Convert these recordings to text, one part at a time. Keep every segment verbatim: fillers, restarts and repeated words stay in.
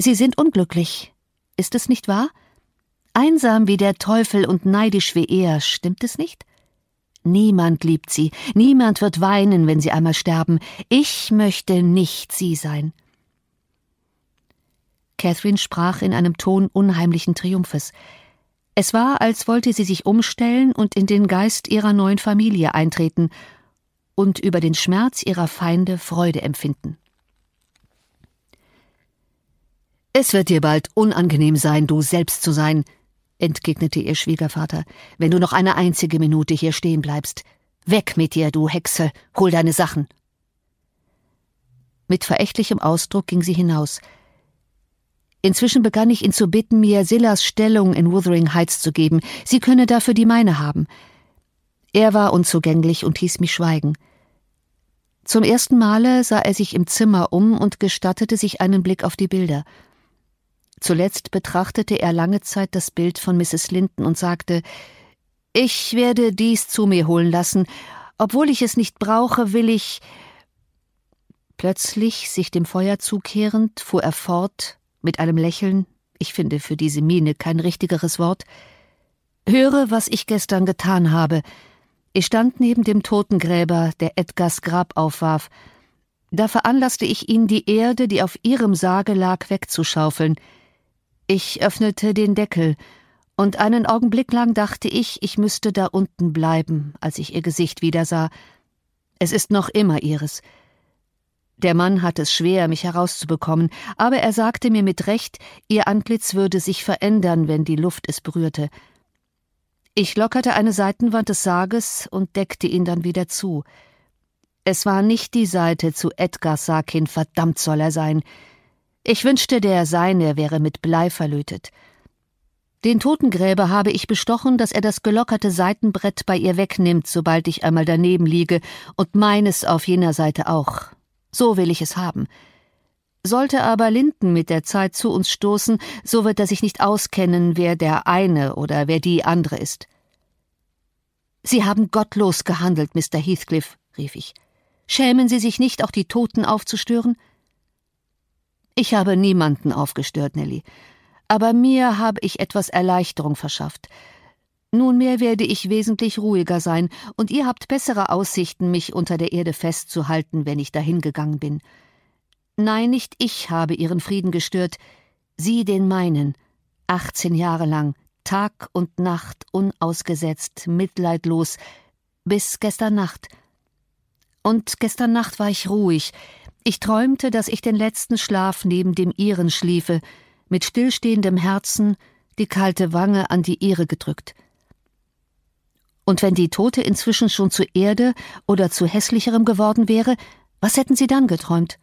Sie sind unglücklich. Ist es nicht wahr? Einsam wie der Teufel und neidisch wie er, stimmt es nicht? Niemand liebt Sie, niemand wird weinen, wenn Sie einmal sterben. Ich möchte nicht Sie sein. Catherine sprach in einem Ton unheimlichen Triumphes. Es war, als wollte sie sich umstellen und in den Geist ihrer neuen Familie eintreten und über den Schmerz ihrer Feinde Freude empfinden. »Es wird dir bald unangenehm sein, du selbst zu sein«, entgegnete ihr Schwiegervater, »wenn du noch eine einzige Minute hier stehen bleibst. Weg mit dir, du Hexe, hol deine Sachen!« Mit verächtlichem Ausdruck ging sie hinaus. Inzwischen begann ich ihn zu bitten, mir Zillas Stellung in Wuthering Heights zu geben. Sie könne dafür die meine haben. Er war unzugänglich und hieß mich schweigen. Zum ersten Male sah er sich im Zimmer um und gestattete sich einen Blick auf die Bilder. Zuletzt betrachtete er lange Zeit das Bild von Misses Linton und sagte, »Ich werde dies zu mir holen lassen. Obwohl ich es nicht brauche, will ich...« Plötzlich, sich dem Feuer zukehrend, fuhr er fort, mit einem Lächeln, ich finde für diese Miene kein richtigeres Wort, »Höre, was ich gestern getan habe. Ich stand neben dem Totengräber, der Edgars Grab aufwarf. Da veranlasste ich ihn, die Erde, die auf ihrem Sarge lag, wegzuschaufeln. Ich öffnete den Deckel, und einen Augenblick lang dachte ich, ich müsste da unten bleiben, als ich ihr Gesicht wiedersah. Es ist noch immer ihres. Der Mann hatte es schwer, mich herauszubekommen, aber er sagte mir mit Recht, ihr Antlitz würde sich verändern, wenn die Luft es berührte. Ich lockerte eine Seitenwand des Sarges und deckte ihn dann wieder zu. Es war nicht die Seite zu Edgars Sarg hin, verdammt soll er sein. Ich wünschte, der seine wäre mit Blei verlötet. Den Totengräber habe ich bestochen, dass er das gelockerte Seitenbrett bei ihr wegnimmt, sobald ich einmal daneben liege, und meines auf jener Seite auch. So will ich es haben. Sollte aber Linton mit der Zeit zu uns stoßen, so wird er sich nicht auskennen, wer der eine oder wer die andere ist. »Sie haben gottlos gehandelt, Mister Heathcliff«, rief ich. »Schämen Sie sich nicht, auch die Toten aufzustören?« »Ich habe niemanden aufgestört, Nelly, aber mir habe ich etwas Erleichterung verschafft. Nunmehr werde ich wesentlich ruhiger sein, und ihr habt bessere Aussichten, mich unter der Erde festzuhalten, wenn ich dahin gegangen bin. Nein, nicht ich habe ihren Frieden gestört, Sie den meinen, achtzehn Jahre lang, Tag und Nacht, unausgesetzt, mitleidlos, bis gestern Nacht. Und gestern Nacht war ich ruhig. Ich träumte, dass ich den letzten Schlaf neben dem ihren schliefe, mit stillstehendem Herzen, die kalte Wange an die ihre gedrückt. Und wenn die Tote inzwischen schon zu Erde oder zu Hässlicherem geworden wäre, was hätten Sie dann geträumt?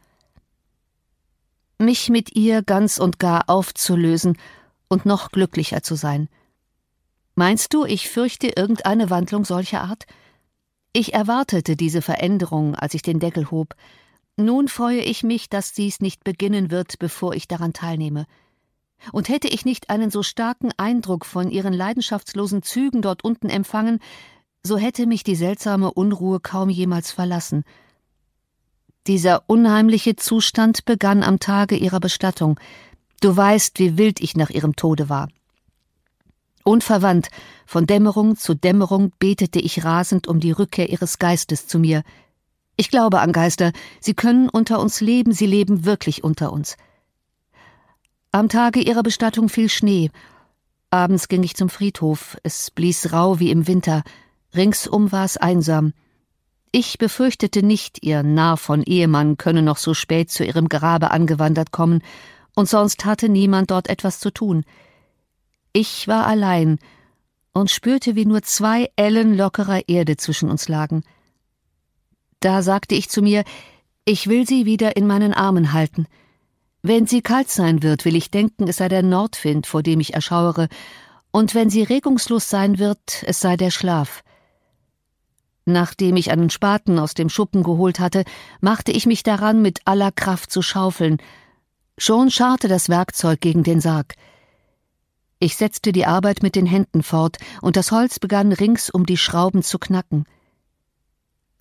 Mich mit ihr ganz und gar aufzulösen und noch glücklicher zu sein. Meinst du, ich fürchte irgendeine Wandlung solcher Art? Ich erwartete diese Veränderung, als ich den Deckel hob. Nun freue ich mich, dass dies nicht beginnen wird, bevor ich daran teilnehme. Und hätte ich nicht einen so starken Eindruck von ihren leidenschaftslosen Zügen dort unten empfangen, so hätte mich die seltsame Unruhe kaum jemals verlassen. Dieser unheimliche Zustand begann am Tage ihrer Bestattung. Du weißt, wie wild ich nach ihrem Tode war. Unverwandt, von Dämmerung zu Dämmerung betete ich rasend um die Rückkehr ihres Geistes zu mir. Ich glaube an Geister, sie können unter uns leben, sie leben wirklich unter uns. Am Tage ihrer Bestattung fiel Schnee. Abends ging ich zum Friedhof, es blies rau wie im Winter, ringsum war es einsam. Ich befürchtete nicht, ihr Narr von Ehemann könne noch so spät zu ihrem Grabe angewandert kommen, und sonst hatte niemand dort etwas zu tun. Ich war allein und spürte, wie nur zwei Ellen lockerer Erde zwischen uns lagen. Da sagte ich zu mir, ich will sie wieder in meinen Armen halten. Wenn sie kalt sein wird, will ich denken, es sei der Nordwind, vor dem ich erschauere, und wenn sie regungslos sein wird, es sei der Schlaf. Nachdem ich einen Spaten aus dem Schuppen geholt hatte, machte ich mich daran, mit aller Kraft zu schaufeln. Schon scharrte das Werkzeug gegen den Sarg. Ich setzte die Arbeit mit den Händen fort, und das Holz begann rings um die Schrauben zu knacken.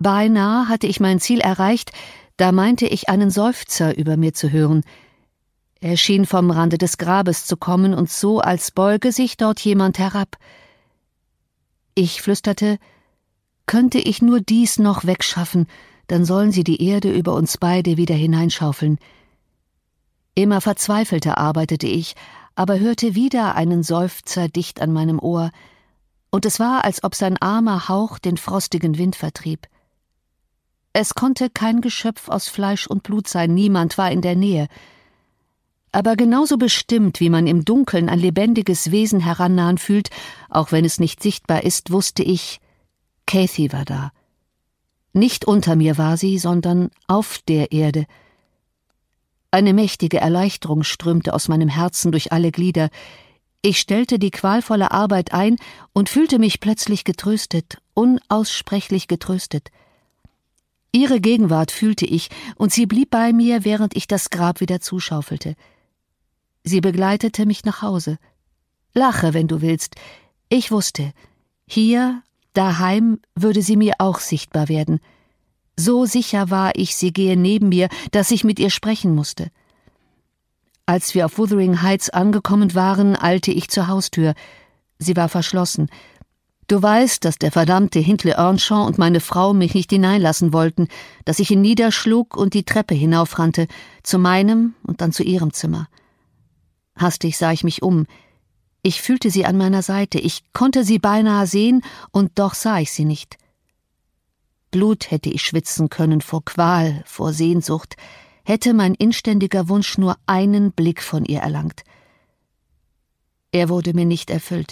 Beinahe hatte ich mein Ziel erreicht, da meinte ich einen Seufzer über mir zu hören. Er schien vom Rande des Grabes zu kommen und so, als beuge sich dort jemand herab. Ich flüsterte, könnte ich nur dies noch wegschaffen, dann sollen sie die Erde über uns beide wieder hineinschaufeln. Immer verzweifelter arbeitete ich, aber hörte wieder einen Seufzer dicht an meinem Ohr, und es war, als ob sein armer Hauch den frostigen Wind vertrieb. Es konnte kein Geschöpf aus Fleisch und Blut sein, niemand war in der Nähe. Aber genauso bestimmt, wie man im Dunkeln ein lebendiges Wesen herannahen fühlt, auch wenn es nicht sichtbar ist, wusste ich, Kathy war da. Nicht unter mir war sie, sondern auf der Erde. Eine mächtige Erleichterung strömte aus meinem Herzen durch alle Glieder. Ich stellte die qualvolle Arbeit ein und fühlte mich plötzlich getröstet, unaussprechlich getröstet. Ihre Gegenwart fühlte ich, und sie blieb bei mir, während ich das Grab wieder zuschaufelte. Sie begleitete mich nach Hause. Lache, wenn du willst. Ich wusste, hier, daheim, würde sie mir auch sichtbar werden. So sicher war ich, sie gehe neben mir, dass ich mit ihr sprechen musste. Als wir auf Wuthering Heights angekommen waren, eilte ich zur Haustür. Sie war verschlossen. Du weißt, dass der verdammte Hindley Earnshaw und meine Frau mich nicht hineinlassen wollten, dass ich ihn niederschlug und die Treppe hinaufrannte, zu meinem und dann zu ihrem Zimmer. Hastig sah ich mich um. Ich fühlte sie an meiner Seite, ich konnte sie beinahe sehen, und doch sah ich sie nicht. Blut hätte ich schwitzen können vor Qual, vor Sehnsucht, hätte mein inständiger Wunsch nur einen Blick von ihr erlangt. Er wurde mir nicht erfüllt.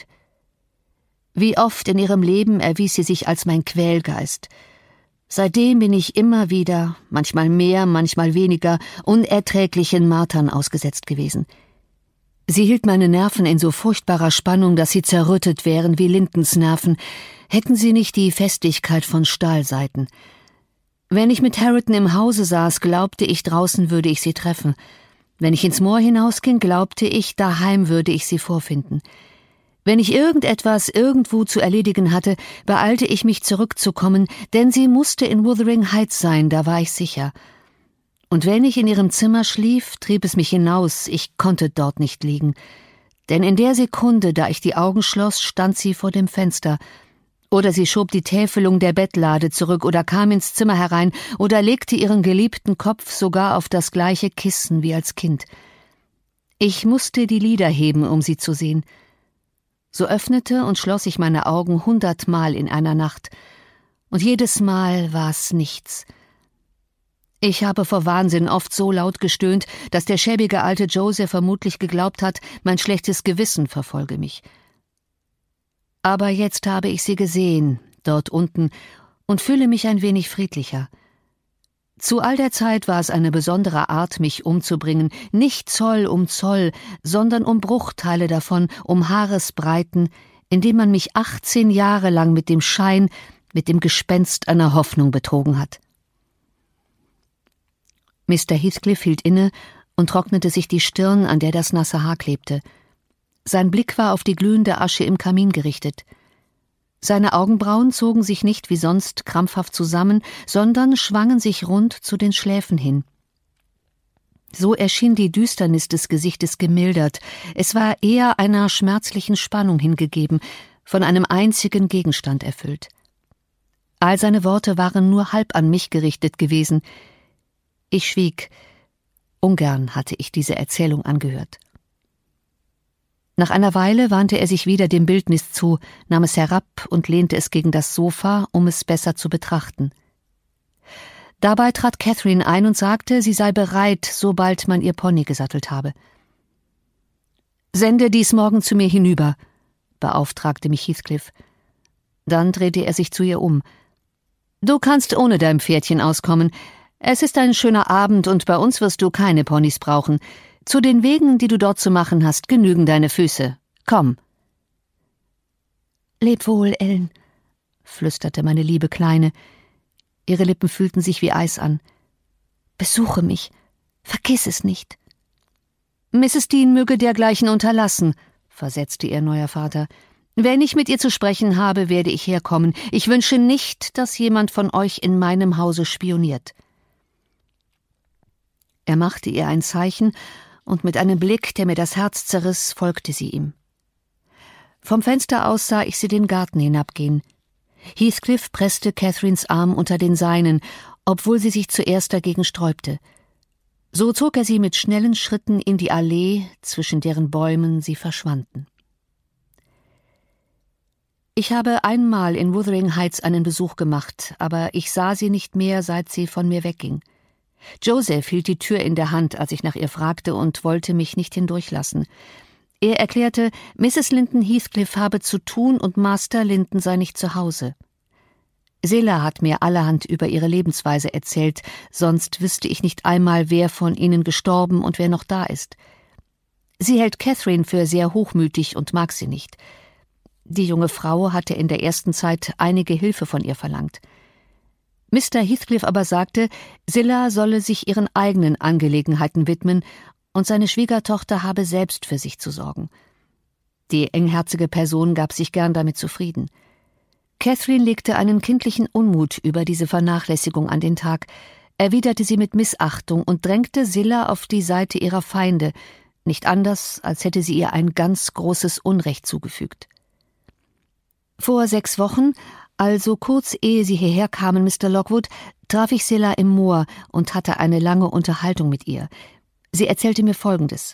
Wie oft in ihrem Leben erwies sie sich als mein Quälgeist. Seitdem bin ich immer wieder, manchmal mehr, manchmal weniger, unerträglichen Martern ausgesetzt gewesen. Sie hielt meine Nerven in so furchtbarer Spannung, dass sie zerrüttet wären wie Lintons Nerven, hätten sie nicht die Festigkeit von Stahlsaiten. Wenn ich mit Harriton im Hause saß, glaubte ich, draußen würde ich sie treffen. Wenn ich ins Moor hinausging, glaubte ich, daheim würde ich sie vorfinden. Wenn ich irgendetwas irgendwo zu erledigen hatte, beeilte ich mich zurückzukommen, denn sie musste in Wuthering Heights sein, da war ich sicher. Und wenn ich in ihrem Zimmer schlief, trieb es mich hinaus, ich konnte dort nicht liegen. Denn in der Sekunde, da ich die Augen schloss, stand sie vor dem Fenster. Oder sie schob die Täfelung der Bettlade zurück oder kam ins Zimmer herein oder legte ihren geliebten Kopf sogar auf das gleiche Kissen wie als Kind. Ich musste die Lider heben, um sie zu sehen. So öffnete und schloss ich meine Augen hundertmal in einer Nacht. Und jedes Mal war es nichts. Ich habe vor Wahnsinn oft so laut gestöhnt, dass der schäbige alte Joseph vermutlich geglaubt hat, mein schlechtes Gewissen verfolge mich. Aber jetzt habe ich sie gesehen, dort unten, und fühle mich ein wenig friedlicher. Zu all der Zeit war es eine besondere Art, mich umzubringen, nicht Zoll um Zoll, sondern um Bruchteile davon, um Haaresbreiten, indem man mich achtzehn Jahre lang mit dem Schein, mit dem Gespenst einer Hoffnung betrogen hat. Mister Heathcliff hielt inne und trocknete sich die Stirn, an der das nasse Haar klebte. Sein Blick war auf die glühende Asche im Kamin gerichtet. Seine Augenbrauen zogen sich nicht wie sonst krampfhaft zusammen, sondern schwangen sich rund zu den Schläfen hin. So erschien die Düsternis des Gesichtes gemildert, es war eher einer schmerzlichen Spannung hingegeben, von einem einzigen Gegenstand erfüllt. All seine Worte waren nur halb an mich gerichtet gewesen. Ich schwieg. Ungern hatte ich diese Erzählung angehört. Nach einer Weile wandte er sich wieder dem Bildnis zu, nahm es herab und lehnte es gegen das Sofa, um es besser zu betrachten. Dabei trat Catherine ein und sagte, sie sei bereit, sobald man ihr Pony gesattelt habe. »Sende dies morgen zu mir hinüber«, beauftragte mich Heathcliff. Dann drehte er sich zu ihr um. »Du kannst ohne dein Pferdchen auskommen. Es ist ein schöner Abend und bei uns wirst du keine Ponys brauchen. Zu den Wegen, die du dort zu machen hast, genügen deine Füße. Komm.« »Leb wohl, Ellen«, flüsterte meine liebe Kleine. Ihre Lippen fühlten sich wie Eis an. »Besuche mich. Vergiss es nicht.« »Misses Dean möge dergleichen unterlassen«, versetzte ihr neuer Vater. »Wenn ich mit ihr zu sprechen habe, werde ich herkommen. Ich wünsche nicht, dass jemand von euch in meinem Hause spioniert.« Er machte ihr ein Zeichen, und mit einem Blick, der mir das Herz zerriss, folgte sie ihm. Vom Fenster aus sah ich sie den Garten hinabgehen. Heathcliff presste Catherines Arm unter den seinen, obwohl sie sich zuerst dagegen sträubte. So zog er sie mit schnellen Schritten in die Allee, zwischen deren Bäumen sie verschwanden. Ich habe einmal in Wuthering Heights einen Besuch gemacht, aber ich sah sie nicht mehr, seit sie von mir wegging. Joseph hielt die Tür in der Hand, als ich nach ihr fragte, und wollte mich nicht hindurchlassen. Er erklärte, Misses Linton Heathcliff habe zu tun und Master Linton sei nicht zu Hause. Selah hat mir allerhand über ihre Lebensweise erzählt, sonst wüsste ich nicht einmal, wer von ihnen gestorben und wer noch da ist. Sie hält Catherine für sehr hochmütig und mag sie nicht. Die junge Frau hatte in der ersten Zeit einige Hilfe von ihr verlangt. Mister Heathcliff aber sagte, Selah solle sich ihren eigenen Angelegenheiten widmen und seine Schwiegertochter habe selbst für sich zu sorgen. Die engherzige Person gab sich gern damit zufrieden. Catherine legte einen kindlichen Unmut über diese Vernachlässigung an den Tag, erwiderte sie mit Missachtung und drängte Selah auf die Seite ihrer Feinde, nicht anders, als hätte sie ihr ein ganz großes Unrecht zugefügt. Vor sechs Wochen, also kurz ehe sie hierher kamen, Mister Lockwood, traf ich Selah im Moor und hatte eine lange Unterhaltung mit ihr. Sie erzählte mir Folgendes.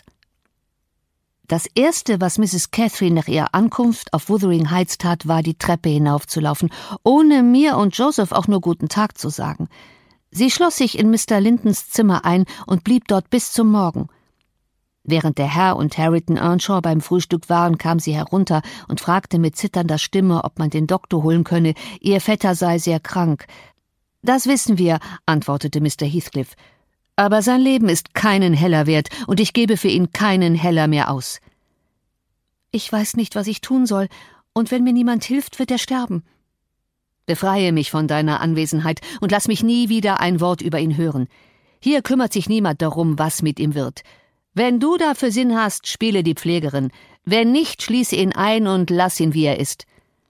Das Erste, was Misses Catherine nach ihrer Ankunft auf Wuthering Heights tat, war, die Treppe hinaufzulaufen, ohne mir und Joseph auch nur guten Tag zu sagen. Sie schloss sich in Mister Lintons Zimmer ein und blieb dort bis zum Morgen. Während der Herr und Harriton Earnshaw beim Frühstück waren, kam sie herunter und fragte mit zitternder Stimme, ob man den Doktor holen könne, ihr Vetter sei sehr krank. »Das wissen wir«, antwortete Mister Heathcliff. »Aber sein Leben ist keinen Heller wert, und ich gebe für ihn keinen Heller mehr aus.« »Ich weiß nicht, was ich tun soll, und wenn mir niemand hilft, wird er sterben.« »Befreie mich von deiner Anwesenheit und lass mich nie wieder ein Wort über ihn hören. Hier kümmert sich niemand darum, was mit ihm wird. Wenn du dafür Sinn hast, spiele die Pflegerin. Wenn nicht, schließe ihn ein und lass ihn, wie er ist.«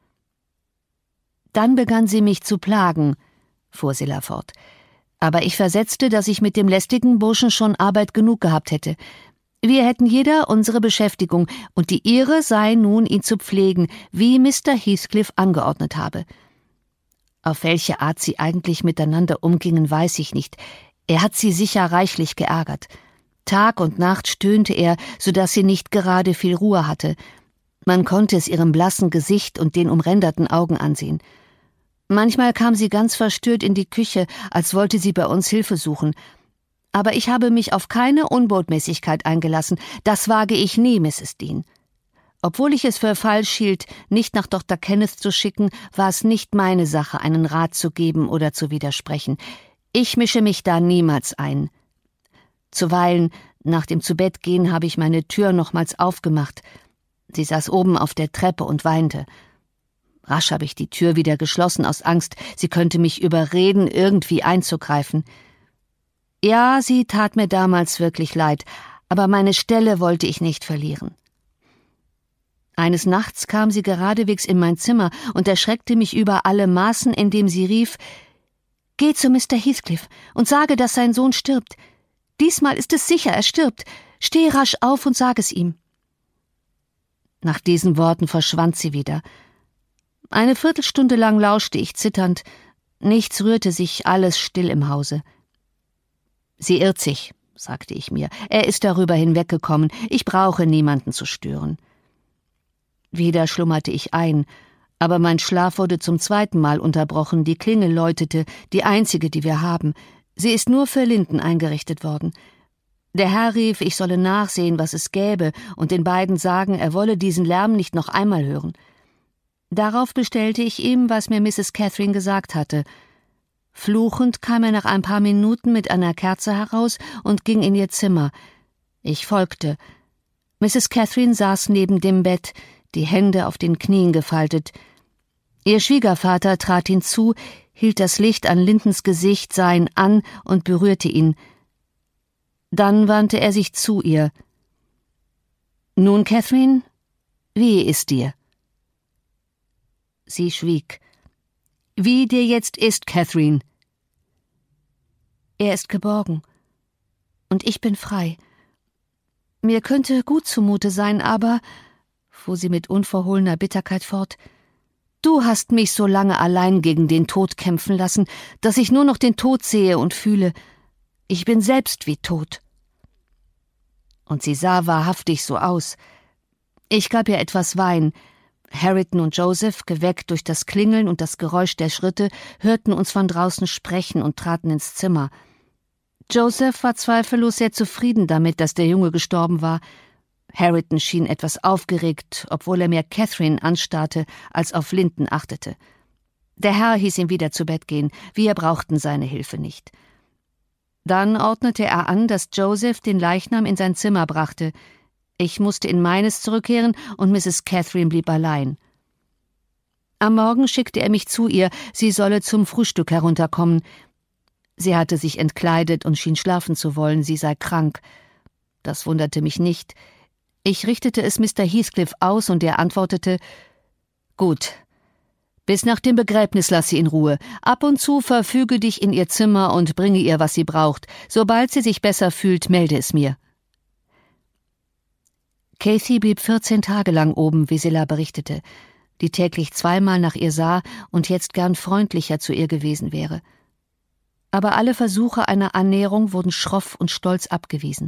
Dann begann sie mich zu plagen, fuhr Selah fort. Aber ich versetzte, dass ich mit dem lästigen Burschen schon Arbeit genug gehabt hätte. Wir hätten jeder unsere Beschäftigung, und die ihre sei nun, ihn zu pflegen, wie Mister Heathcliff angeordnet habe. Auf welche Art sie eigentlich miteinander umgingen, weiß ich nicht. Er hat sie sicher reichlich geärgert. Tag und Nacht stöhnte er, so dass sie nicht gerade viel Ruhe hatte. Man konnte es ihrem blassen Gesicht und den umränderten Augen ansehen. Manchmal kam sie ganz verstört in die Küche, als wollte sie bei uns Hilfe suchen. Aber ich habe mich auf keine Unbotmäßigkeit eingelassen. Das wage ich nie, Misses Dean. Obwohl ich es für falsch hielt, nicht nach Doktor Kenneth zu schicken, war es nicht meine Sache, einen Rat zu geben oder zu widersprechen. Ich mische mich da niemals ein. Zuweilen, nach dem Zubettgehen, habe ich meine Tür nochmals aufgemacht. Sie saß oben auf der Treppe und weinte. Rasch habe ich die Tür wieder geschlossen aus Angst, sie könnte mich überreden, irgendwie einzugreifen. Ja, sie tat mir damals wirklich leid, aber meine Stelle wollte ich nicht verlieren. Eines Nachts kam sie geradewegs in mein Zimmer und erschreckte mich über alle Maßen, indem sie rief, »Geh zu Mister Heathcliff und sage, dass sein Sohn stirbt. Diesmal ist es sicher, er stirbt. Steh rasch auf und sag es ihm.« Nach diesen Worten verschwand sie wieder. Eine Viertelstunde lang lauschte ich zitternd. Nichts rührte sich, alles still im Hause. »Sie irrt sich«, sagte ich mir. »Er ist darüber hinweggekommen. Ich brauche niemanden zu stören.« Wieder schlummerte ich ein, aber mein Schlaf wurde zum zweiten Mal unterbrochen. Die Klingel läutete, die einzige, die wir haben. Sie ist nur für Linton eingerichtet worden. Der Herr rief, ich solle nachsehen, was es gäbe, und den beiden sagen, er wolle diesen Lärm nicht noch einmal hören. Darauf bestellte ich ihm, was mir Misses Catherine gesagt hatte. Fluchend kam er nach ein paar Minuten mit einer Kerze heraus und ging in ihr Zimmer. Ich folgte. Misses Catherine saß neben dem Bett, die Hände auf den Knien gefaltet. Ihr Schwiegervater trat hinzu, hielt das Licht an Lintons Gesicht, sah ihn an und berührte ihn. Dann wandte er sich zu ihr. »Nun, Catherine, wie ist dir?« Sie schwieg. »Wie dir jetzt ist, Catherine?« »Er ist geborgen, und ich bin frei. Mir könnte gut zumute sein, aber, fuhr sie mit unverhohlener Bitterkeit fort, du hast mich so lange allein gegen den Tod kämpfen lassen, dass ich nur noch den Tod sehe und fühle. Ich bin selbst wie tot. Und sie sah wahrhaftig so aus. Ich gab ihr etwas Wein. Harriton und Joseph, geweckt durch das Klingeln und das Geräusch der Schritte, hörten uns von draußen sprechen und traten ins Zimmer. Joseph war zweifellos sehr zufrieden damit, dass der Junge gestorben war. Harriton schien etwas aufgeregt, obwohl er mehr Catherine anstarrte, als auf Linden achtete. Der Herr hieß ihm wieder zu Bett gehen, wir brauchten seine Hilfe nicht. Dann ordnete er an, dass Joseph den Leichnam in sein Zimmer brachte. Ich musste in meines zurückkehren und Misses Catherine blieb allein. Am Morgen schickte er mich zu ihr, sie solle zum Frühstück herunterkommen. Sie hatte sich entkleidet und schien schlafen zu wollen, sie sei krank. Das wunderte mich nicht. Ich richtete es Mister Heathcliff aus und er antwortete, »Gut, bis nach dem Begräbnis lass sie in Ruhe. Ab und zu verfüge dich in ihr Zimmer und bringe ihr, was sie braucht. Sobald sie sich besser fühlt, melde es mir.« Cathy blieb vierzehn Tage lang oben, wie Zillah berichtete, die täglich zweimal nach ihr sah und jetzt gern freundlicher zu ihr gewesen wäre. Aber alle Versuche einer Annäherung wurden schroff und stolz abgewiesen.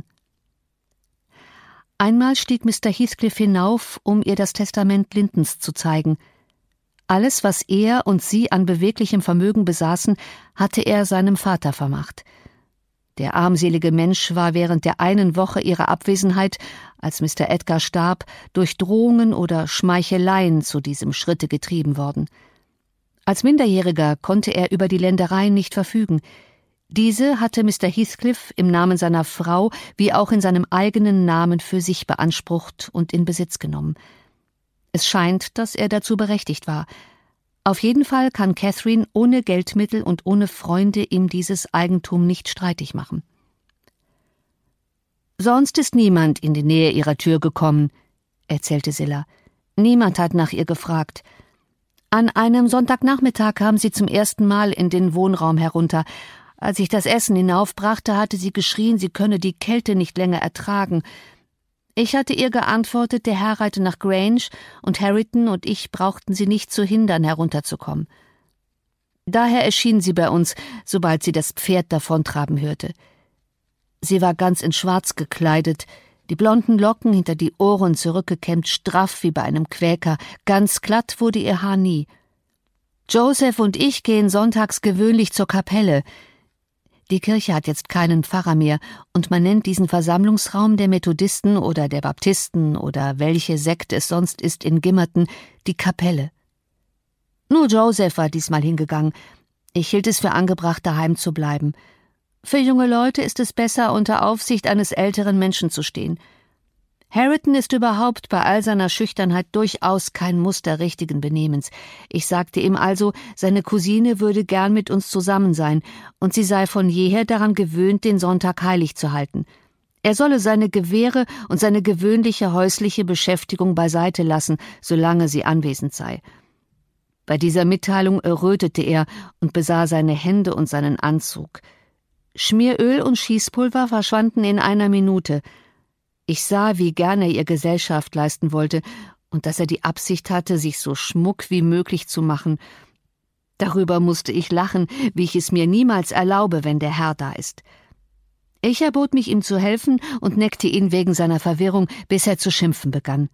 Einmal stieg Mister Heathcliff hinauf, um ihr das Testament Lindens zu zeigen. Alles, was er und sie an beweglichem Vermögen besaßen, hatte er seinem Vater vermacht. Der armselige Mensch war während der einen Woche ihrer Abwesenheit, als Mister Edgar starb, durch Drohungen oder Schmeicheleien zu diesem Schritte getrieben worden. Als Minderjähriger konnte er über die Ländereien nicht verfügen. Diese hatte Mister Heathcliff im Namen seiner Frau wie auch in seinem eigenen Namen für sich beansprucht und in Besitz genommen. Es scheint, dass er dazu berechtigt war. Auf jeden Fall kann Catherine ohne Geldmittel und ohne Freunde ihm dieses Eigentum nicht streitig machen. »Sonst ist niemand in die Nähe ihrer Tür gekommen«, erzählte Zillah. »Niemand hat nach ihr gefragt. An einem Sonntagnachmittag kam sie zum ersten Mal in den Wohnraum herunter. Als ich das Essen hinaufbrachte, hatte sie geschrien, sie könne die Kälte nicht länger ertragen. Ich hatte ihr geantwortet, der Herr reite nach Grange und Harriton und ich brauchten sie nicht zu hindern, herunterzukommen. Daher erschien sie bei uns, sobald sie das Pferd davontraben hörte. Sie war ganz in Schwarz gekleidet, die blonden Locken hinter die Ohren zurückgekämmt, straff wie bei einem Quäker, ganz glatt wurde ihr Haar nie. Joseph und ich gehen sonntags gewöhnlich zur Kapelle. Die Kirche hat jetzt keinen Pfarrer mehr, und man nennt diesen Versammlungsraum der Methodisten oder der Baptisten oder welche Sekte es sonst ist in Gimmerton, die Kapelle. Nur Joseph war diesmal hingegangen. Ich hielt es für angebracht, daheim zu bleiben. Für junge Leute ist es besser, unter Aufsicht eines älteren Menschen zu stehen. Harriton ist überhaupt bei all seiner Schüchternheit durchaus kein Muster richtigen Benehmens. Ich sagte ihm also, seine Cousine würde gern mit uns zusammen sein, und sie sei von jeher daran gewöhnt, den Sonntag heilig zu halten. Er solle seine Gewehre und seine gewöhnliche häusliche Beschäftigung beiseite lassen, solange sie anwesend sei. Bei dieser Mitteilung errötete er und besah seine Hände und seinen Anzug. Schmieröl und Schießpulver verschwanden in einer Minute. Ich sah, wie gern er ihr Gesellschaft leisten wollte und dass er die Absicht hatte, sich so schmuck wie möglich zu machen. Darüber musste ich lachen, wie ich es mir niemals erlaube, wenn der Herr da ist. Ich erbot mich, ihm zu helfen und neckte ihn wegen seiner Verwirrung, bis er zu schimpfen begann.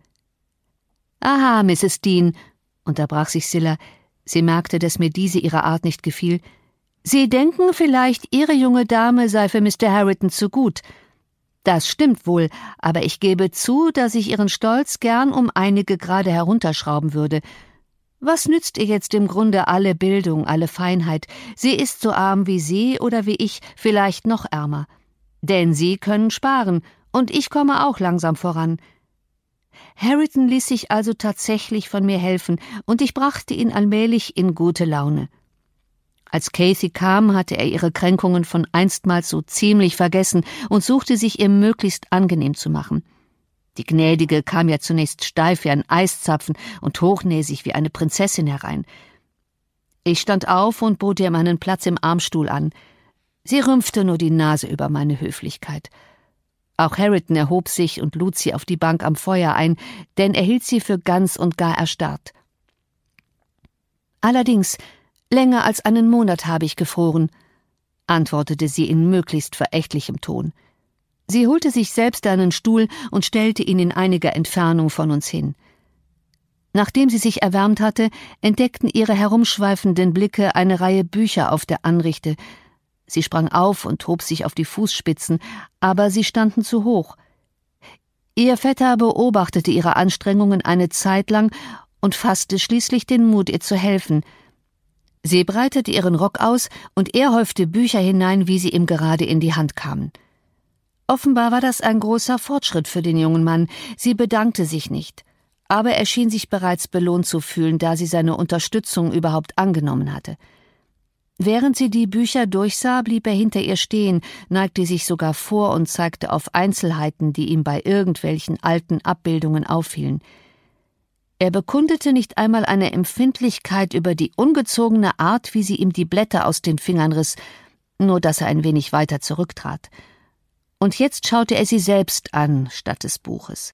»Aha, Misses Dean«, unterbrach sich Zillah, sie merkte, dass mir diese ihre Art nicht gefiel, »Sie denken vielleicht, Ihre junge Dame sei für Mister Harriton zu gut. Das stimmt wohl, aber ich gebe zu, dass ich Ihren Stolz gern um einige Grade herunterschrauben würde. Was nützt ihr jetzt im Grunde alle Bildung, alle Feinheit? Sie ist so arm wie Sie oder wie ich, vielleicht noch ärmer. Denn Sie können sparen, und ich komme auch langsam voran.« Harriton ließ sich also tatsächlich von mir helfen, und ich brachte ihn allmählich in gute Laune. Als Cathy kam, hatte er ihre Kränkungen von einstmals so ziemlich vergessen und suchte sich ihr möglichst angenehm zu machen. Die Gnädige kam ja zunächst steif wie ein Eiszapfen und hochnäsig wie eine Prinzessin herein. Ich stand auf und bot ihr meinen Platz im Armstuhl an. Sie rümpfte nur die Nase über meine Höflichkeit. Auch Harriton erhob sich und lud sie auf die Bank am Feuer ein, denn er hielt sie für ganz und gar erstarrt. »Allerdings, länger als einen Monat habe ich gefroren«, antwortete sie in möglichst verächtlichem Ton. Sie holte sich selbst einen Stuhl und stellte ihn in einiger Entfernung von uns hin. Nachdem sie sich erwärmt hatte, entdeckten ihre herumschweifenden Blicke eine Reihe Bücher auf der Anrichte. Sie sprang auf und hob sich auf die Fußspitzen, aber sie standen zu hoch. Ihr Vetter beobachtete ihre Anstrengungen eine Zeit lang und fasste schließlich den Mut, ihr zu helfen. Sie breitete ihren Rock aus, und er häufte Bücher hinein, wie sie ihm gerade in die Hand kamen. Offenbar war das ein großer Fortschritt für den jungen Mann. Sie bedankte sich nicht, aber er schien sich bereits belohnt zu fühlen, da sie seine Unterstützung überhaupt angenommen hatte. Während sie die Bücher durchsah, blieb er hinter ihr stehen, neigte sich sogar vor und zeigte auf Einzelheiten, die ihm bei irgendwelchen alten Abbildungen auffielen. Er bekundete nicht einmal eine Empfindlichkeit über die ungezogene Art, wie sie ihm die Blätter aus den Fingern riss, nur dass er ein wenig weiter zurücktrat. Und jetzt schaute er sie selbst an, statt des Buches.